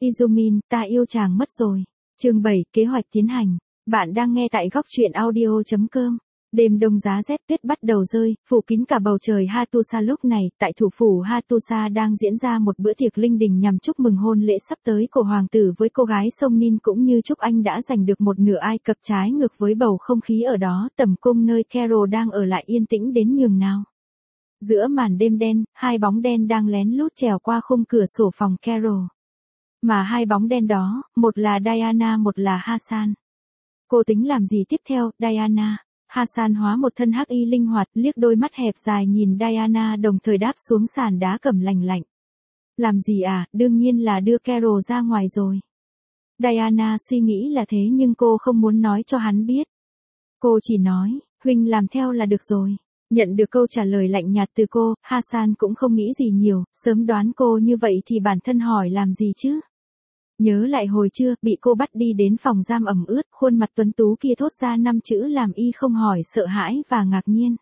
Izumin, ta yêu chàng mất rồi. Chương 7, kế hoạch tiến hành. Bạn đang nghe tại góc truyện audio.com. Đêm đông giá rét tuyết bắt đầu rơi, phủ kín cả bầu trời Hattusa lúc này, tại thủ phủ Hattusa đang diễn ra một bữa tiệc linh đình nhằm chúc mừng hôn lễ sắp tới của hoàng tử với cô gái sông Nin cũng như chúc anh đã giành được một nửa Ai Cập trái ngược với bầu không khí ở đó tầm cung nơi Carol đang ở lại yên tĩnh đến nhường nào. Giữa màn đêm đen, hai bóng đen đang lén lút trèo qua khung cửa sổ phòng Carol. Mà hai bóng đen đó, một là Diana một là Hassan. Cô tính làm gì tiếp theo, Diana? Hassan hóa một thân hắc y linh hoạt, liếc đôi mắt hẹp dài nhìn Diana đồng thời đáp xuống sàn đá cẩm lành lạnh. Làm gì à, đương nhiên là đưa Carol ra ngoài rồi. Diana suy nghĩ là thế nhưng cô không muốn nói cho hắn biết. Cô chỉ nói, huynh làm theo là được rồi. Nhận được câu trả lời lạnh nhạt từ cô, Hassan cũng không nghĩ gì nhiều, sớm đoán cô như vậy thì bản thân hỏi làm gì chứ. Nhớ lại hồi trưa, bị cô bắt đi đến phòng giam ẩm ướt, khuôn mặt tuấn tú kia thốt ra 5 chữ làm y không hỏi sợ hãi và ngạc nhiên.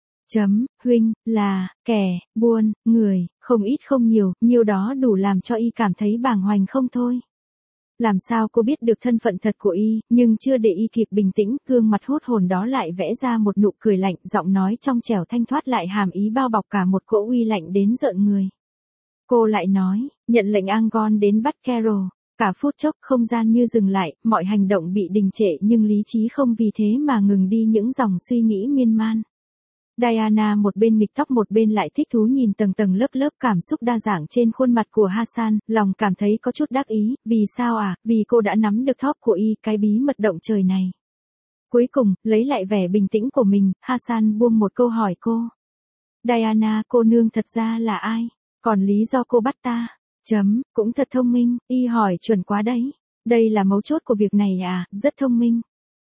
Huynh, là, kẻ, buôn, người, không ít không nhiều, nhiều đó đủ làm cho y cảm thấy bàng hoàng không thôi. Làm sao cô biết được thân phận thật của y, nhưng chưa để y kịp bình tĩnh, gương mặt hốt hồn đó lại vẽ ra một nụ cười lạnh, giọng nói trong trẻo thanh thoát lại hàm ý bao bọc cả một cỗ uy lạnh đến rợn người. Cô lại nói, nhận lệnh Angon đến bắt Carol. Cả phút chốc không gian như dừng lại, mọi hành động bị đình trệ nhưng lý trí không vì thế mà ngừng đi những dòng suy nghĩ miên man. Diana một bên nghịch tóc một bên lại thích thú nhìn tầng tầng lớp lớp cảm xúc đa dạng trên khuôn mặt của Hassan, lòng cảm thấy có chút đắc ý, vì sao à, vì cô đã nắm được thóp của y, cái bí mật động trời này. Cuối cùng, lấy lại vẻ bình tĩnh của mình, Hassan buông một câu hỏi cô. Diana, cô nương thật ra là ai? Còn lý do cô bắt ta? Cũng thật thông minh, y hỏi chuẩn quá đấy. Đây là mấu chốt của việc này à, rất thông minh.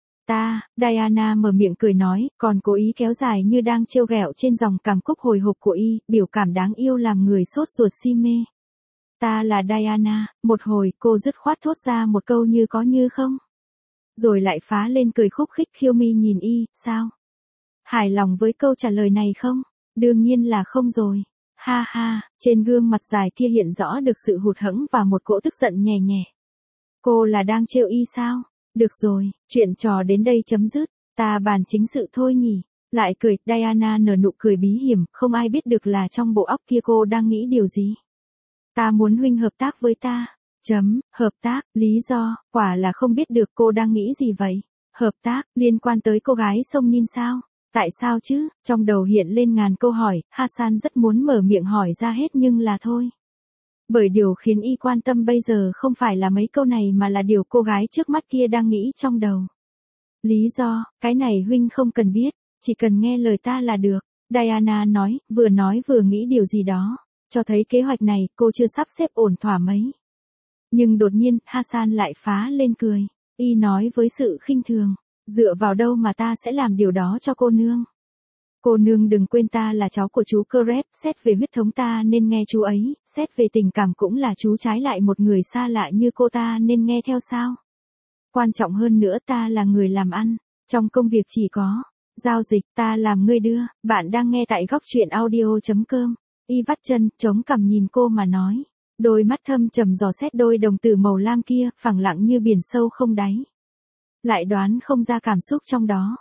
Diana mở miệng cười nói, còn cố ý kéo dài như đang trêu ghẹo trên dòng cảm cúc hồi hộp của y, biểu cảm đáng yêu làm người sốt ruột si mê. Ta là Diana, một hồi cô dứt khoát thốt ra một câu như có như không. Rồi lại phá lên cười khúc khích khiêu mi nhìn y, sao? Hài lòng với câu trả lời này không? Đương nhiên là không rồi. Ha ha, trên gương mặt dài kia hiện rõ được sự hụt hẫng và một cỗ tức giận nhẹ nhẹ. Cô là đang trêu y sao? Được rồi, chuyện trò đến đây chấm dứt, ta bàn chính sự thôi nhỉ. Lại cười, Diana nở nụ cười bí hiểm, không ai biết được là trong bộ óc kia cô đang nghĩ điều gì. Ta muốn huynh hợp tác với ta. Hợp tác, lý do, quả là không biết được cô đang nghĩ gì vậy. Hợp tác, liên quan tới cô gái sông Nin sao? Tại sao chứ? Trong đầu hiện lên ngàn câu hỏi, Hassan rất muốn mở miệng hỏi ra hết nhưng là thôi. Bởi điều khiến y quan tâm bây giờ không phải là mấy câu này mà là điều cô gái trước mắt kia đang nghĩ trong đầu. Lý do, cái này huynh không cần biết, chỉ cần nghe lời ta là được. Diana nói vừa nghĩ điều gì đó, cho thấy kế hoạch này cô chưa sắp xếp ổn thỏa mấy. Nhưng đột nhiên, Hassan lại phá lên cười. Y nói với sự khinh thường. Dựa vào đâu mà ta sẽ làm điều đó cho cô nương? Cô nương đừng quên ta là cháu của chú Crep, xét về huyết thống ta nên nghe chú ấy, xét về tình cảm cũng là chú trái lại một người xa lạ như cô ta nên nghe theo sao? Quan trọng hơn nữa ta là người làm ăn, trong công việc chỉ có giao dịch, ta làm người đưa. Bạn đang nghe tại góc truyện audio.com. Y vắt chân, chống cằm nhìn cô mà nói. Đôi mắt thâm trầm dò xét đôi đồng tử màu lam kia, phẳng lặng như biển sâu không đáy. Lại đoán không ra cảm xúc trong đó.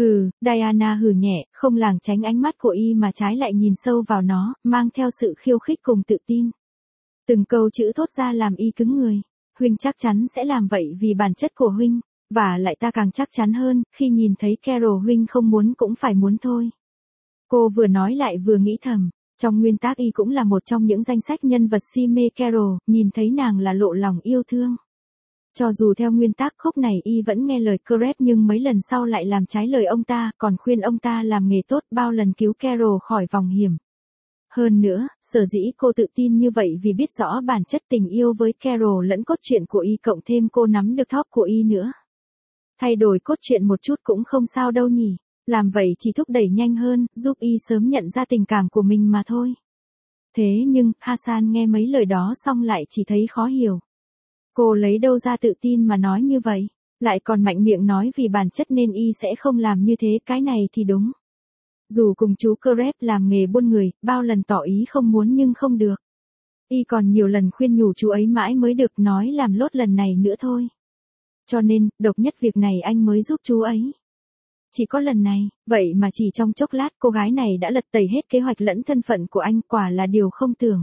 Diana hừ nhẹ, không lảng tránh ánh mắt của y mà trái lại nhìn sâu vào nó, mang theo sự khiêu khích cùng tự tin. Từng câu chữ thốt ra làm y cứng người. Huynh chắc chắn sẽ làm vậy vì bản chất của huynh, và lại ta càng chắc chắn hơn, khi nhìn thấy Carol huynh không muốn cũng phải muốn thôi. Cô vừa nói lại vừa nghĩ thầm, trong nguyên tác y cũng là một trong những danh sách nhân vật si mê Carol, nhìn thấy nàng là lộ lòng yêu thương. Cho dù theo nguyên tác khúc này y vẫn nghe lời Crep nhưng mấy lần sau lại làm trái lời ông ta, còn khuyên ông ta làm nghề tốt bao lần cứu Carol khỏi vòng hiểm. Hơn nữa, sở dĩ cô tự tin như vậy vì biết rõ bản chất tình yêu với Carol lẫn cốt truyện của y cộng thêm cô nắm được thóp của y nữa. Thay đổi cốt truyện một chút cũng không sao đâu nhỉ, làm vậy chỉ thúc đẩy nhanh hơn, giúp y sớm nhận ra tình cảm của mình mà thôi. Thế nhưng, Hassan nghe mấy lời đó xong lại chỉ thấy khó hiểu. Cô lấy đâu ra tự tin mà nói như vậy, lại còn mạnh miệng nói vì bản chất nên y sẽ không làm như thế, cái này thì đúng. Dù cùng chú Crep làm nghề buôn người, bao lần tỏ ý không muốn nhưng không được. Y còn nhiều lần khuyên nhủ chú ấy mãi mới được nói làm lốt lần này nữa thôi. Cho nên, độc nhất việc này anh mới giúp chú ấy. Chỉ có lần này, vậy mà chỉ trong chốc lát cô gái này đã lật tẩy hết kế hoạch lẫn thân phận của anh, quả là điều không tưởng.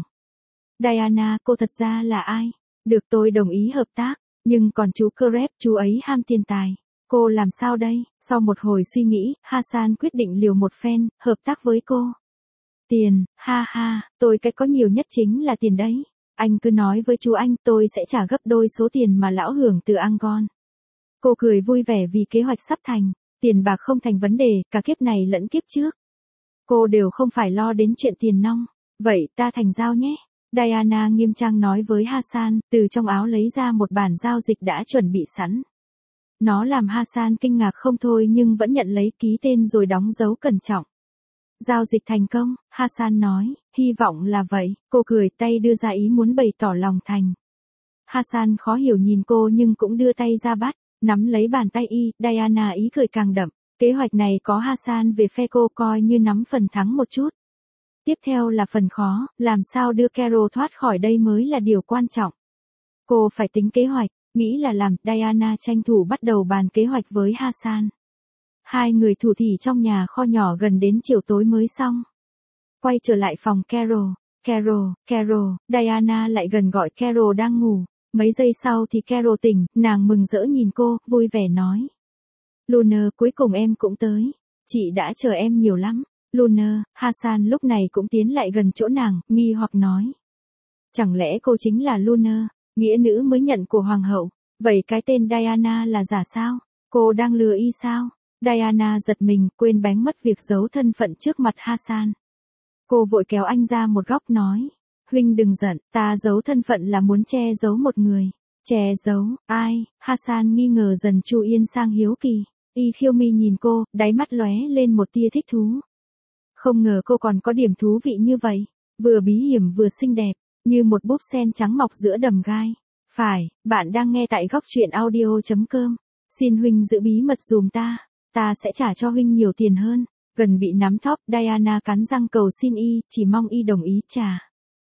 Diana, cô thật ra là ai? Được, tôi đồng ý hợp tác, nhưng còn chú Crep, chú ấy ham tiền tài. Cô làm sao đây? Sau một hồi suy nghĩ, Hassan quyết định liều một phen, hợp tác với cô. Tiền, ha ha, tôi cái có nhiều nhất chính là tiền đấy. Anh cứ nói với chú anh, tôi sẽ trả gấp đôi số tiền mà lão hưởng từ Angon. Cô cười vui vẻ vì kế hoạch sắp thành, tiền bạc không thành vấn đề, cả kiếp này lẫn kiếp trước. Cô đều không phải lo đến chuyện tiền nong. Vậy ta thành giao nhé. Diana nghiêm trang nói với Hassan, từ trong áo lấy ra một bản giao dịch đã chuẩn bị sẵn. Nó làm Hassan kinh ngạc không thôi nhưng vẫn nhận lấy, ký tên rồi đóng dấu cẩn trọng. Giao dịch thành công, Hassan nói, hy vọng là vậy. Cô cười tay đưa ra ý muốn bày tỏ lòng thành. Hassan khó hiểu nhìn cô nhưng cũng đưa tay ra bắt, nắm lấy bàn tay y. Diana ý cười càng đậm. Kế hoạch này có Hassan về phe cô coi như nắm phần thắng một chút. Tiếp theo là phần khó, làm sao đưa Carol thoát khỏi đây mới là điều quan trọng. Cô phải tính kế hoạch, nghĩ là làm. Diana tranh thủ bắt đầu bàn kế hoạch với Hassan. Hai người thủ thỉ trong nhà kho nhỏ gần đến chiều tối mới xong. Quay trở lại phòng Carol. Carol, Diana lại gần gọi Carol đang ngủ. Mấy giây sau thì Carol tỉnh, nàng mừng rỡ nhìn cô, vui vẻ nói. Luna, cuối cùng em cũng tới. Chị đã chờ em nhiều lắm. Luna, Hassan lúc này cũng tiến lại gần chỗ nàng, nghi hoặc nói. Chẳng lẽ cô chính là Luna, nghĩa nữ mới nhận của hoàng hậu? Vậy cái tên Diana là giả sao? Cô đang lừa y sao? Diana giật mình, quên bén mất việc giấu thân phận trước mặt Hassan. Cô vội kéo anh ra một góc nói. Huynh đừng giận, ta giấu thân phận là muốn che giấu một người. Che giấu, ai? Hassan nghi ngờ dần chu yên sang hiếu kỳ. Y khiêu mi nhìn cô, đáy mắt lóe lên một tia thích thú. Không ngờ cô còn có điểm thú vị như vậy. Vừa bí hiểm vừa xinh đẹp, như một búp sen trắng mọc giữa đầm gai. Phải, bạn đang nghe tại góc truyện audio.com. Xin huynh giữ bí mật dùm ta. Ta sẽ trả cho huynh nhiều tiền hơn. Gần bị nắm thóp, Diana cắn răng cầu xin y, chỉ mong y đồng ý trả.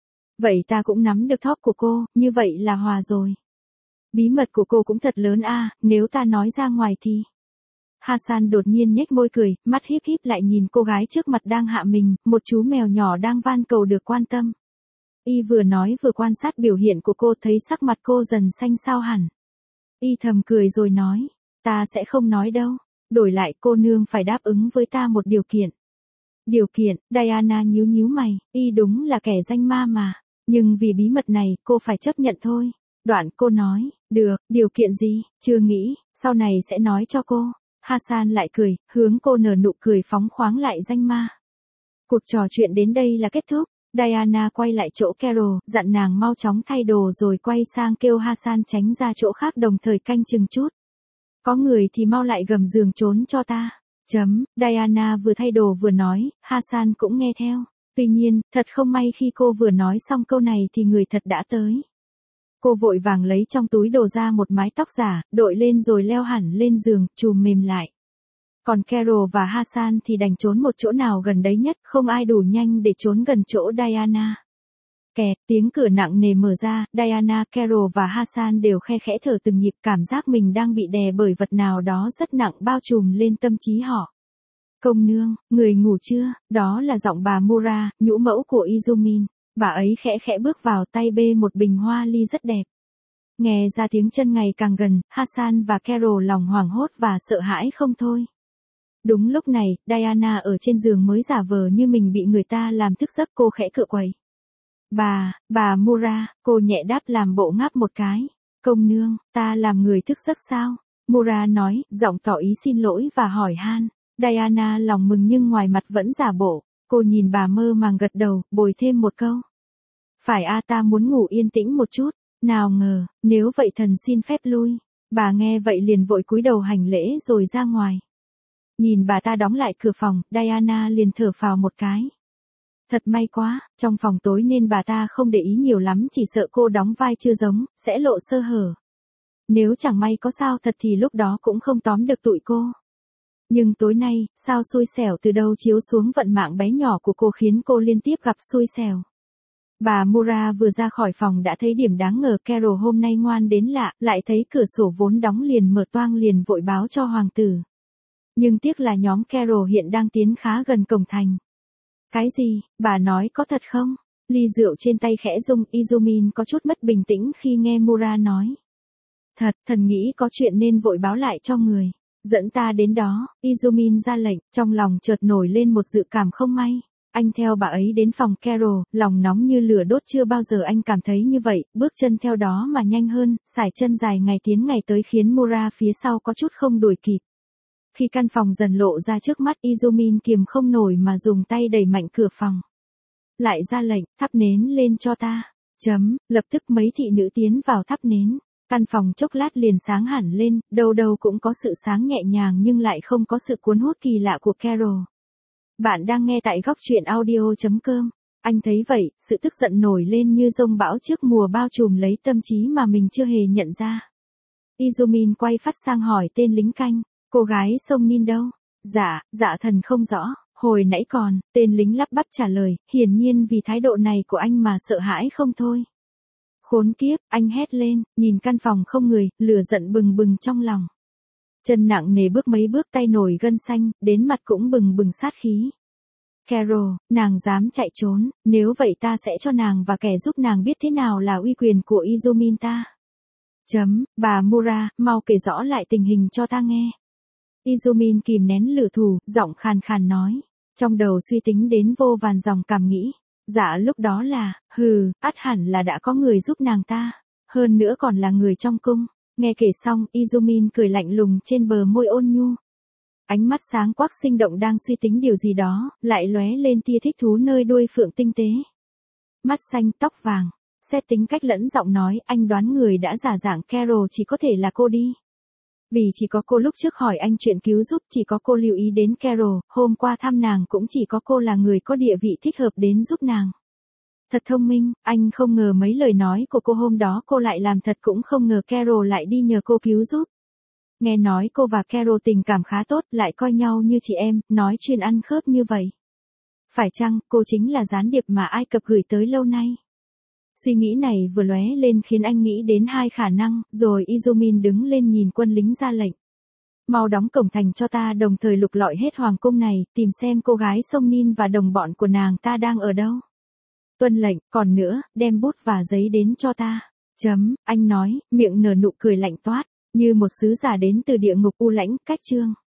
Vậy ta cũng nắm được thóp của cô, như vậy là hòa rồi. Bí mật của cô cũng thật lớn a, nếu ta nói ra ngoài thì... Hassan đột nhiên nhếch môi cười, mắt híp híp lại nhìn cô gái trước mặt đang hạ mình, một chú mèo nhỏ đang van cầu được quan tâm. Y vừa nói vừa quan sát biểu hiện của cô, thấy sắc mặt cô dần xanh xao hẳn. Y thầm cười rồi nói, ta sẽ không nói đâu, đổi lại cô nương phải đáp ứng với ta một điều kiện. Điều kiện? Diana nhíu nhíu mày, y đúng là kẻ danh ma mà, nhưng vì bí mật này cô phải chấp nhận thôi. Đoạn cô nói, được, điều kiện gì, chưa nghĩ, sau này sẽ nói cho cô. Hassan lại cười, hướng cô nở nụ cười phóng khoáng lại danh ma. Cuộc trò chuyện đến đây là kết thúc. Diana quay lại chỗ Carol, dặn nàng mau chóng thay đồ rồi quay sang kêu Hassan tránh ra chỗ khác đồng thời canh chừng chút. Có người thì mau lại gầm giường trốn cho ta. Diana vừa thay đồ vừa nói, Hassan cũng nghe theo. Tuy nhiên, thật không may khi cô vừa nói xong câu này thì người thật đã tới. Cô vội vàng lấy trong túi đồ ra một mái tóc giả, đội lên rồi leo hẳn lên giường, chùm mềm lại. Còn Carol và Hassan thì đành trốn một chỗ nào gần đấy nhất, không ai đủ nhanh để trốn gần chỗ Diana. Kẹt, tiếng cửa nặng nề mở ra, Diana, Carol và Hassan đều khe khẽ thở từng nhịp, cảm giác mình đang bị đè bởi vật nào đó rất nặng bao trùm lên tâm trí họ. Công nương, người ngủ chưa? Đó là giọng bà Mura, nhũ mẫu của Izumin. Bà ấy khẽ khẽ bước vào, tay bê một bình hoa ly rất đẹp. Nghe ra tiếng chân ngày càng gần, Hassan và Carol lòng hoảng hốt và sợ hãi không thôi. Đúng lúc này, Diana ở trên giường mới giả vờ như mình bị người ta làm thức giấc, cô khẽ cựa quậy. Bà Mura, cô nhẹ đáp làm bộ ngáp một cái. Công nương, ta làm người thức giấc sao? Mura nói, giọng tỏ ý xin lỗi và hỏi han. Diana lòng mừng nhưng ngoài mặt vẫn giả bộ. Cô nhìn bà mơ màng gật đầu, bồi thêm một câu. Phải ta muốn ngủ yên tĩnh một chút. Nào ngờ, nếu vậy thần xin phép lui. Bà nghe vậy liền vội cúi đầu hành lễ rồi ra ngoài. Nhìn bà ta đóng lại cửa phòng, Diana liền thở phào một cái. Thật may quá, trong phòng tối nên bà ta không để ý nhiều lắm, chỉ sợ cô đóng vai chưa giống, sẽ lộ sơ hở. Nếu chẳng may có sao thật thì lúc đó cũng không tóm được tụi cô. Nhưng tối nay, sao xui xẻo từ đâu chiếu xuống vận mạng bé nhỏ của cô khiến cô liên tiếp gặp xui xẻo. Bà Mura vừa ra khỏi phòng đã thấy điểm đáng ngờ, Carol hôm nay ngoan đến lạ, lại thấy cửa sổ vốn đóng liền mở toang liền vội báo cho hoàng tử. Nhưng tiếc là nhóm Carol hiện đang tiến khá gần cổng thành. Cái gì, bà nói có thật không? Ly rượu trên tay khẽ rung, Izumin có chút mất bình tĩnh khi nghe Mura nói. Thật, thần nghĩ có chuyện nên vội báo lại cho người. Dẫn ta đến đó, Izumin ra lệnh, trong lòng chợt nổi lên một dự cảm không may. Anh theo bà ấy đến phòng Carol, lòng nóng như lửa đốt, chưa bao giờ anh cảm thấy như vậy, bước chân theo đó mà nhanh hơn, sải chân dài ngày tiến ngày tới khiến Mura phía sau có chút không đuổi kịp. Khi căn phòng dần lộ ra trước mắt, Izumin kiềm không nổi mà dùng tay đẩy mạnh cửa phòng. Lại ra lệnh, thắp nến lên cho ta. Lập tức mấy thị nữ tiến vào thắp nến. Căn phòng chốc lát liền sáng hẳn lên, đâu đâu cũng có sự sáng nhẹ nhàng nhưng lại không có sự cuốn hút kỳ lạ của Carol. Bạn đang nghe tại góc truyện audio.com. Anh thấy vậy, sự tức giận nổi lên như dông bão trước mùa bao trùm lấy tâm trí mà mình chưa hề nhận ra. Izumin quay phát sang hỏi tên lính canh, cô gái Song Nin đâu? Dạ thần không rõ, hồi nãy còn, tên lính lắp bắp trả lời, hiển nhiên vì thái độ này của anh mà sợ hãi không thôi. Khốn kiếp, anh hét lên, nhìn căn phòng không người, lửa giận bừng bừng trong lòng. Chân nặng nề bước mấy bước, tay nổi gân xanh, đến mặt cũng bừng bừng sát khí. Carol, nàng dám chạy trốn, nếu vậy ta sẽ cho nàng và kẻ giúp nàng biết thế nào là uy quyền của Izumin ta. Bà Mura, mau kể rõ lại tình hình cho ta nghe. Izumin kìm nén lửa thù, giọng khàn khàn nói. Trong đầu suy tính đến vô vàn dòng cảm nghĩ. Dạ lúc đó là, ắt hẳn là đã có người giúp nàng ta. Hơn nữa còn là người trong cung. Nghe kể xong, Izumin cười lạnh lùng trên bờ môi ôn nhu. Ánh mắt sáng quắc sinh động đang suy tính điều gì đó, lại lóe lên tia thích thú nơi đuôi phượng tinh tế. Mắt xanh tóc vàng, xét tính cách lẫn giọng nói, anh đoán người đã giả dạng Carol chỉ có thể là cô đi. Vì chỉ có cô lúc trước hỏi anh chuyện cứu giúp, chỉ có cô lưu ý đến Carol, hôm qua thăm nàng cũng chỉ có cô là người có địa vị thích hợp đến giúp nàng. Thật thông minh, anh không ngờ mấy lời nói của cô hôm đó cô lại làm thật, cũng không ngờ Carol lại đi nhờ cô cứu giúp. Nghe nói cô và Carol tình cảm khá tốt, lại coi nhau như chị em, nói chuyên ăn khớp như vậy. Phải chăng, cô chính là gián điệp mà Ai Cập gửi tới lâu nay? Suy nghĩ này vừa lóe lên khiến anh nghĩ đến hai khả năng, rồi Izumin đứng lên nhìn quân lính ra lệnh. Mau đóng cổng thành cho ta, đồng thời lục lọi hết hoàng cung này, tìm xem cô gái Song Nin và đồng bọn của nàng ta đang ở đâu. Tuân lệnh, còn nữa, đem bút và giấy đến cho ta. Anh nói, miệng nở nụ cười lạnh toát, như một sứ giả đến từ địa ngục u lãnh, cách chương.